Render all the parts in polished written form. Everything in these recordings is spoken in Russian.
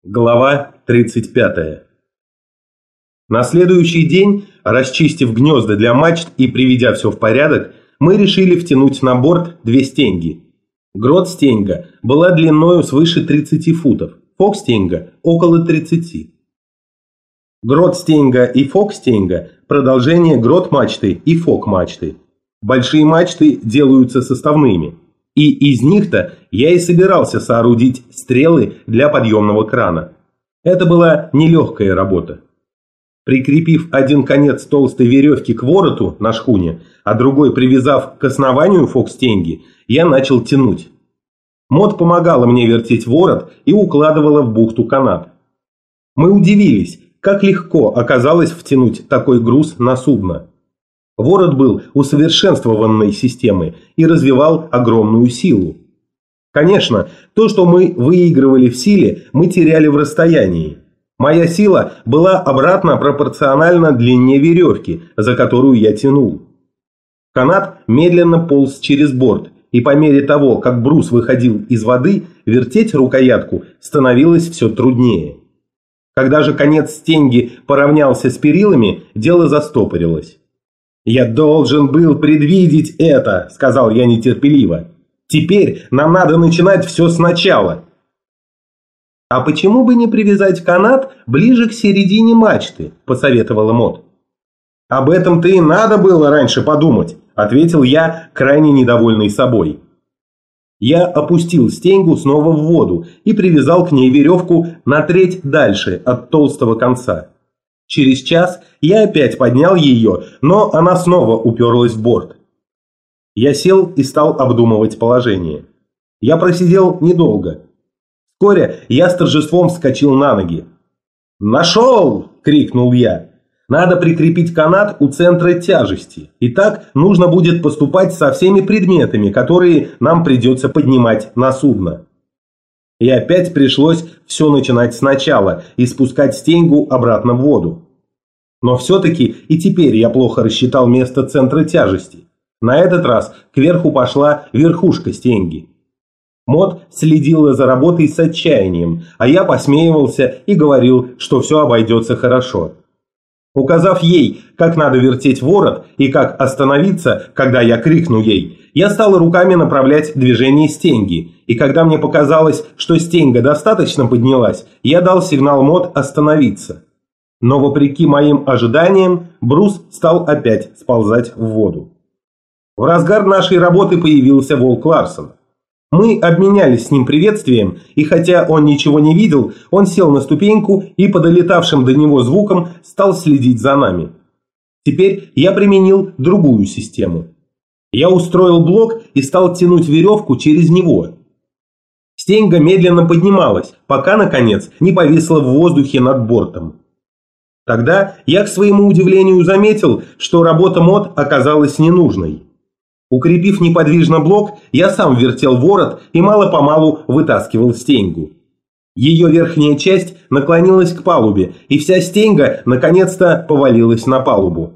Глава 35. На следующий день, расчистив гнезда для мачт и приведя все в порядок, мы решили втянуть на борт две стенги. Грот-стенга была длиною свыше 30 футов, фок-стенга – около 30. Грот-стенга и фок-стенга – продолжение грот-мачты и фок-мачты. Большие мачты делаются составными. И из них-то я и собирался соорудить стрелы для подъемного крана. Это была нелегкая работа. Прикрепив один конец толстой веревки к вороту на шхуне, а другой привязав к основанию фок-стенги, я начал тянуть. Мот помогала мне вертеть ворот и укладывала в бухту канат. Мы удивились, как легко оказалось втянуть такой груз на судно. Ворот был усовершенствованной системой и развивал огромную силу. Конечно, то, что мы выигрывали в силе, мы теряли в расстоянии. Моя сила была обратно пропорциональна длине веревки, за которую я тянул. Канат медленно полз через борт, и по мере того, как брус выходил из воды, вертеть рукоятку становилось все труднее. Когда же конец стенги поравнялся с перилами, дело застопорилось. «Я должен был предвидеть это», – сказал я нетерпеливо. «Теперь нам надо начинать все сначала». «А почему бы не привязать канат ближе к середине мачты?» – посоветовала Мот. «Об этом-то и надо было раньше подумать», – ответил я, крайне недовольный собой. Я опустил стеньгу снова в воду и привязал к ней веревку на треть дальше от толстого конца. Через час я опять поднял ее, но она снова уперлась в борт. Я сел и стал обдумывать положение. Я просидел недолго. Вскоре я с торжеством вскочил на ноги. «Нашел!» – крикнул я. «Надо прикрепить канат у центра тяжести. И так нужно будет поступать со всеми предметами, которые нам придется поднимать на судно». И опять пришлось все начинать сначала и спускать стеньгу обратно в воду. Но все-таки и теперь я плохо рассчитал место центра тяжести. На этот раз кверху пошла верхушка стеньги. Мот следила за работой с отчаянием, а я посмеивался и говорил, что все обойдется хорошо. Указав ей, как надо вертеть ворот и как остановиться, когда я крикну ей, я стал руками направлять движение стеньги, и когда мне показалось, что стеньга достаточно поднялась, я дал сигнал Мот остановиться. Но вопреки моим ожиданиям, брус стал опять сползать в воду. В разгар нашей работы появился Волк Ларсон. Мы обменялись с ним приветствием, и хотя он ничего не видел, он сел на ступеньку и по долетавшим до него звукам стал следить за нами. Теперь я применил другую систему. Я устроил блок и стал тянуть веревку через него. Стеньга медленно поднималась, пока, наконец, не повисла в воздухе над бортом. Тогда я, к своему удивлению, заметил, что работа Мот оказалась ненужной. Укрепив неподвижно блок, я сам вертел ворот и мало-помалу вытаскивал стеньгу. Ее верхняя часть наклонилась к палубе, и вся стеньга наконец-то повалилась на палубу.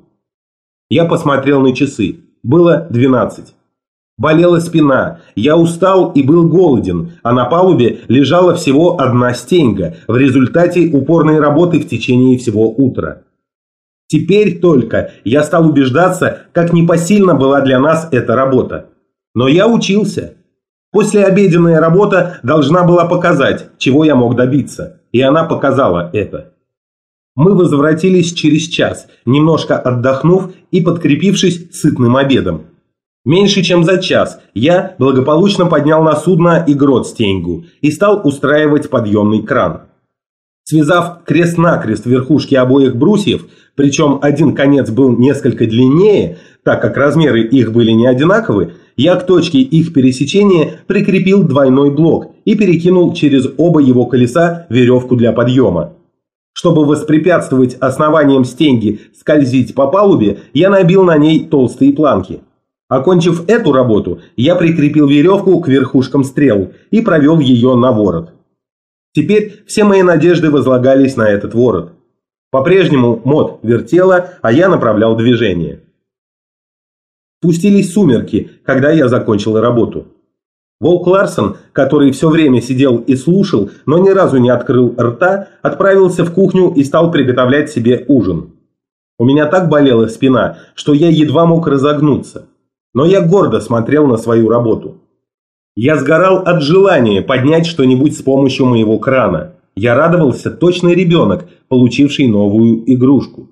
Я посмотрел на часы. Было 12. Болела спина, я устал и был голоден, а на палубе лежала всего одна стеньга в результате упорной работы в течение всего утра. Теперь только я стал убеждаться, как непосильна была для нас эта работа. Но я учился. Послеобеденная работа должна была показать, чего я мог добиться, и она показала это. Мы возвратились через час, немножко отдохнув и подкрепившись сытным обедом. Меньше чем за час я благополучно поднял на судно и грот-стеньгу и стал устраивать подъемный кран. Связав крест-накрест верхушки обоих брусьев, причем один конец был несколько длиннее, так как размеры их были не одинаковы, я к точке их пересечения прикрепил двойной блок и перекинул через оба его колеса веревку для подъема. Чтобы воспрепятствовать основаниям стеньги скользить по палубе, я набил на ней толстые планки. Окончив эту работу, я прикрепил веревку к верхушкам стрел и провел ее на ворот. Теперь все мои надежды возлагались на этот ворот. По-прежнему Мот вертела, а я направлял движение. Спустились сумерки, когда я закончил работу. Волк Ларсон, который все время сидел и слушал, но ни разу не открыл рта, отправился в кухню и стал приготовлять себе ужин. У меня так болела спина, что я едва мог разогнуться. Но я гордо смотрел на свою работу. Я сгорал от желания поднять что-нибудь с помощью моего крана. Я радовался точно ребенок, получивший новую игрушку.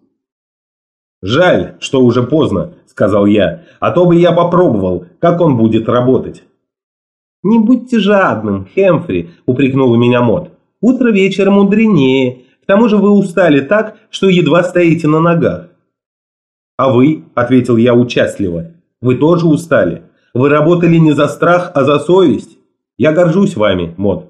«Жаль, что уже поздно», – сказал я, – «а то бы я попробовал, как он будет работать». «Не будьте жадным, Хэмфри», – упрекнула меня Мод. «Утро вечера мудренее. К тому же вы устали так, что едва стоите на ногах». «А вы», – ответил я участливо, – «вы тоже устали. Вы работали не за страх, а за совесть. Я горжусь вами, Мод».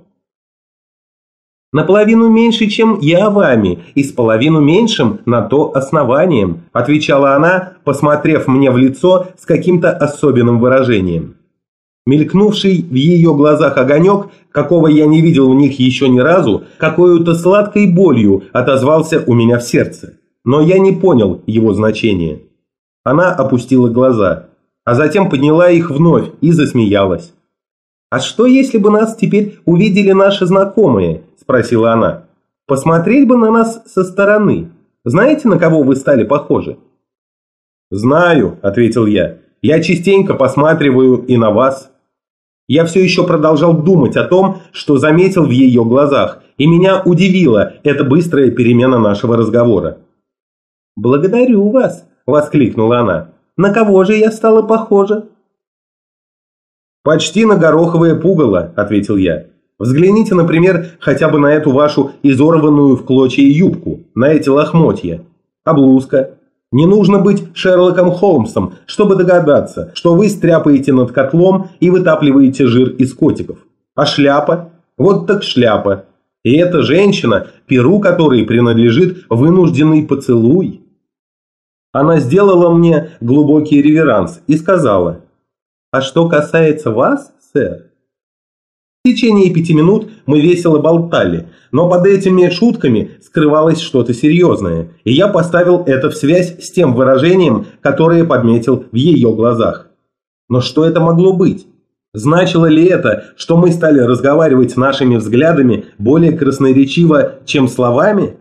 «Наполовину меньше, чем я вами, и с половину меньшим на то основанием», – отвечала она, посмотрев мне в лицо с каким-то особенным выражением. Мелькнувший в ее глазах огонек, какого я не видел в них еще ни разу, какой-то сладкой болью отозвался у меня в сердце. Но я не понял его значения. Она опустила глаза, а затем подняла их вновь и засмеялась. «А что, если бы нас теперь увидели наши знакомые?» – спросила она. «Посмотреть бы на нас со стороны. Знаете, на кого вы стали похожи?» «Знаю», – ответил я. «Я частенько посматриваю и на вас». Я все еще продолжал думать о том, что заметил в ее глазах, и меня удивила эта быстрая перемена нашего разговора. «Благодарю вас», – воскликнула она. «На кого же я стала похожа?» «Почти на гороховое пугало», – ответил я. «Взгляните, например, хотя бы на эту вашу изорванную в клочья юбку, на эти лохмотья. А блузка? Не нужно быть Шерлоком Холмсом, чтобы догадаться, что вы стряпаете над котлом и вытапливаете жир из котиков. А шляпа? Вот так шляпа. И эта женщина, перу которой принадлежит вынужденный поцелуй». Она сделала мне глубокий реверанс и сказала: «А что касается вас, сэр?» В течение 5 минут мы весело болтали, но под этими шутками скрывалось что-то серьезное, и я поставил это в связь с тем выражением, которое подметил в ее глазах. Но что это могло быть? Значило ли это, что мы стали разговаривать нашими взглядами более красноречиво, чем словами?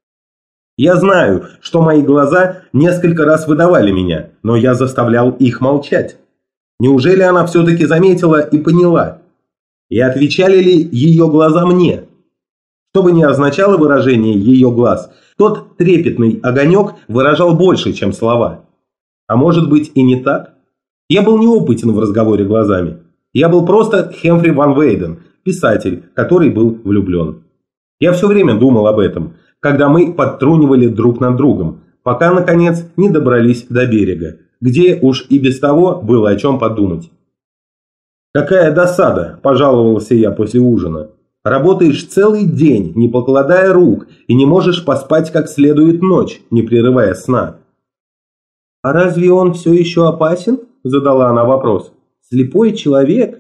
Я знаю, что мои глаза несколько раз выдавали меня, но я заставлял их молчать. Неужели она все-таки заметила и поняла? И отвечали ли ее глаза мне? Что бы ни означало выражение ее глаз, тот трепетный огонек выражал больше, чем слова. А может быть и не так? Я был неопытен в разговоре глазами. Я был просто Хэмфри ван Вейден, писатель, который был влюблен. Я все время думал об этом, когда мы подтрунивали друг над другом, пока, наконец, не добрались до берега, где уж и без того было о чем подумать. «Какая досада!» – пожаловался я после ужина. «Работаешь целый день, не покладая рук, и не можешь поспать как следует ночь, не прерывая сна». «А разве он все еще опасен?» – задала она вопрос. «Слепой человек?»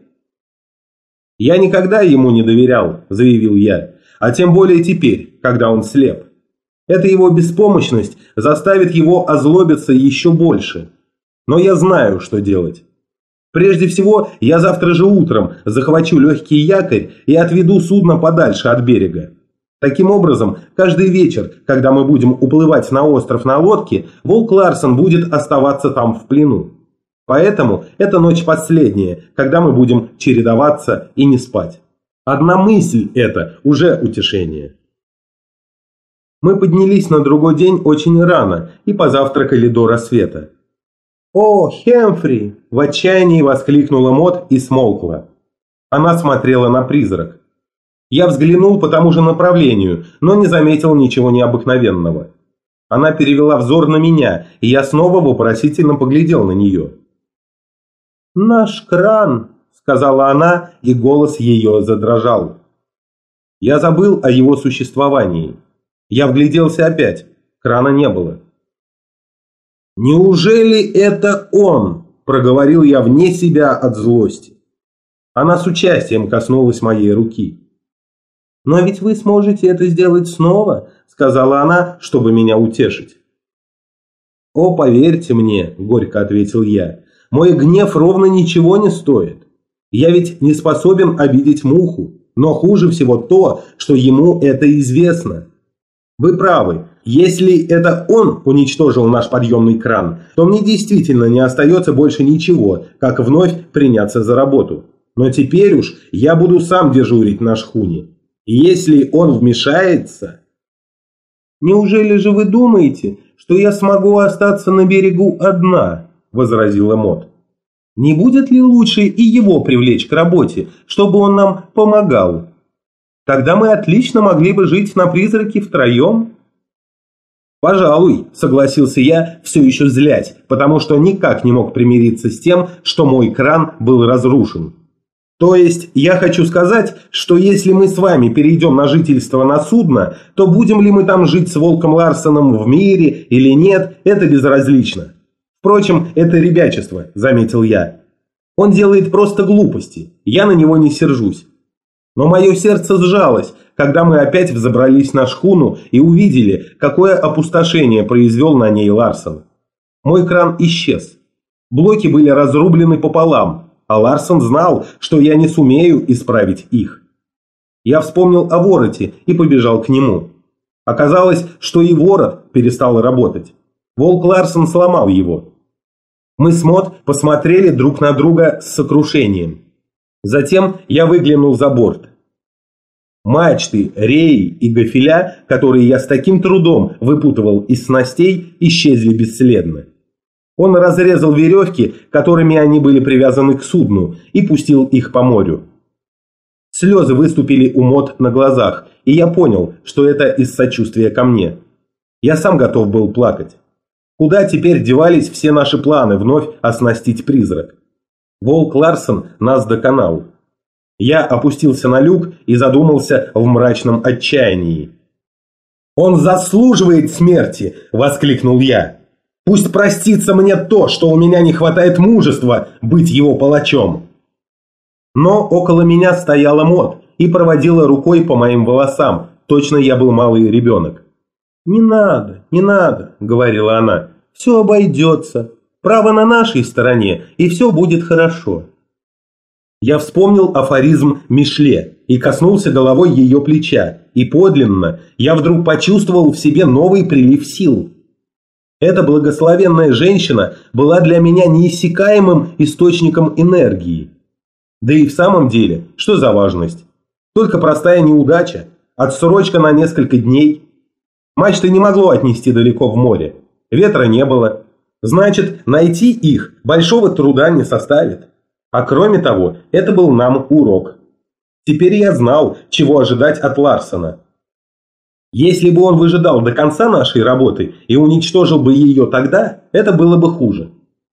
«Я никогда ему не доверял», – заявил я, – «а тем более теперь, когда он слеп. Эта его беспомощность заставит его озлобиться еще больше. Но я знаю, что делать. Прежде всего, я завтра же утром захвачу легкий якорь и отведу судно подальше от берега. Таким образом, каждый вечер, когда мы будем уплывать на остров на лодке, Волк Ларсон будет оставаться там в плену. Поэтому эта ночь последняя, когда мы будем чередоваться и не спать. Одна мысль эта уже утешение». Мы поднялись на другой день очень рано и позавтракали до рассвета. «О, Хэмфри!» – в отчаянии воскликнула Мод и смолкла. Она смотрела на призрак. Я взглянул по тому же направлению, но не заметил ничего необыкновенного. Она перевела взор на меня, и я снова вопросительно поглядел на нее. «Наш кран!» – сказала она, и голос ее задрожал. Я забыл о его существовании. Я вгляделся опять. Крана не было. «Неужели это он?» – проговорил я вне себя от злости. Она с участием коснулась моей руки. «Но ведь вы сможете это сделать снова», – сказала она, чтобы меня утешить. «О, поверьте мне», – горько ответил я, – «мой гнев ровно ничего не стоит. Я ведь не способен обидеть муху, но хуже всего то, что ему это известно. Вы правы, если это он уничтожил наш подъемный кран, то мне действительно не остается больше ничего, как вновь приняться за работу. Но теперь уж я буду сам дежурить на шхуне. Если он вмешается... «Неужели же вы думаете, что я смогу остаться на берегу одна?» – возразила Мот. «Не будет ли лучше и его привлечь к работе, чтобы он нам помогал? Тогда мы отлично могли бы жить на призраке втроем». «Пожалуй», – согласился я, все еще злясь, потому что никак не мог примириться с тем, что мой кран был разрушен. «То есть я хочу сказать, что если мы с вами перейдем на жительство на судно, то будем ли мы там жить с Волком Ларсеном в мире или нет, это безразлично. Впрочем, это ребячество», – заметил я. «Он делает просто глупости, я на него не сержусь». Но мое сердце сжалось, когда мы опять взобрались на шхуну и увидели, какое опустошение произвел на ней Ларсен. Мой кран исчез. Блоки были разрублены пополам. А Ларсен знал, что я не сумею исправить их. Я вспомнил о вороте и побежал к нему. Оказалось, что и ворот перестал работать. Волк Ларсен сломал его. Мы с Мот посмотрели друг на друга с сокрушением. Затем я выглянул за борт. Мачты, реи и гафеля, которые я с таким трудом выпутывал из снастей, исчезли бесследно. Он разрезал веревки, которыми они были привязаны к судну, и пустил их по морю. Слезы выступили у Мот на глазах, и я понял, что это из сочувствия ко мне. Я сам готов был плакать. Куда теперь девались все наши планы вновь оснастить призрак? Волк Ларсен нас доконал. Я опустился на люк и задумался в мрачном отчаянии. «Он заслуживает смерти!» – воскликнул я. «Пусть простится мне то, что у меня не хватает мужества быть его палачом». Но около меня стояла Мот и проводила рукой по моим волосам, точно я был малый ребенок. «Не надо, не надо», – говорила она, – «все обойдется, право на нашей стороне, и все будет хорошо». Я вспомнил афоризм Мишле и коснулся головой ее плеча, и подлинно я вдруг почувствовал в себе новый прилив сил. Эта благословенная женщина была для меня неиссякаемым источником энергии. Да и в самом деле, что за важность? Только простая неудача, отсрочка на несколько дней. Мачты не могло отнести далеко в море, ветра не было. Значит, найти их большого труда не составит. А кроме того, это был нам урок. Теперь я знал, чего ожидать от Ларсена. Если бы он выжидал до конца нашей работы и уничтожил бы ее тогда, это было бы хуже.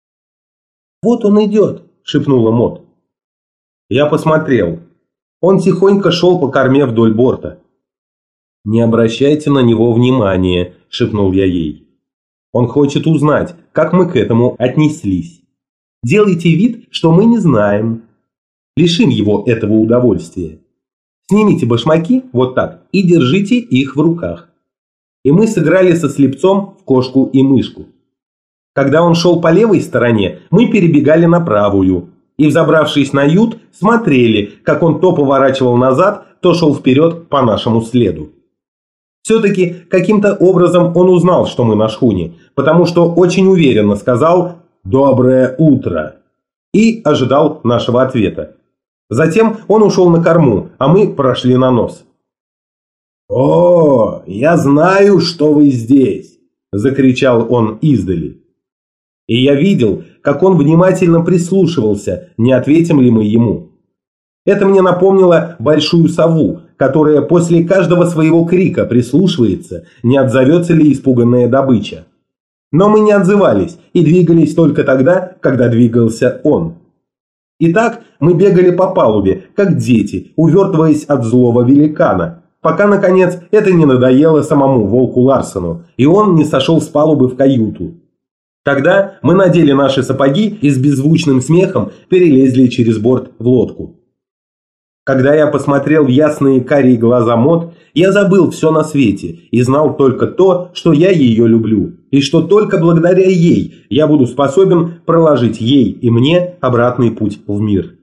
«Вот он идет», – шепнула Мот. Я посмотрел. Он тихонько шел по корме вдоль борта. «Не обращайте на него внимания», – шепнул я ей. «Он хочет узнать, как мы к этому отнеслись. Делайте вид, что мы не знаем. Лишим его этого удовольствия. Снимите башмаки, вот так, и держите их в руках». И мы сыграли со слепцом в кошку и мышку. Когда он шел по левой стороне, мы перебегали на правую. И, взобравшись на ют, смотрели, как он то поворачивал назад, то шел вперед по нашему следу. Все-таки каким-то образом он узнал, что мы на шхуне, потому что очень уверенно сказал «Доброе утро» и ожидал нашего ответа. Затем он ушел на корму, а мы прошли на нос. «О, я знаю, что вы здесь!» – закричал он издали. И я видел, как он внимательно прислушивался, не ответим ли мы ему. Это мне напомнило большую сову, которая после каждого своего крика прислушивается, не отзовется ли испуганная добыча. Но мы не отзывались и двигались только тогда, когда двигался он. Итак, мы бегали по палубе, как дети, увертываясь от злого великана, пока, наконец, это не надоело самому Волку Ларсену, и он не сошел с палубы в каюту. Тогда мы надели наши сапоги и с беззвучным смехом перелезли через борт в лодку. Когда я посмотрел в ясные карие глаза Мот, я забыл все на свете и знал только то, что я ее люблю, и что только благодаря ей я буду способен проложить ей и мне обратный путь в мир.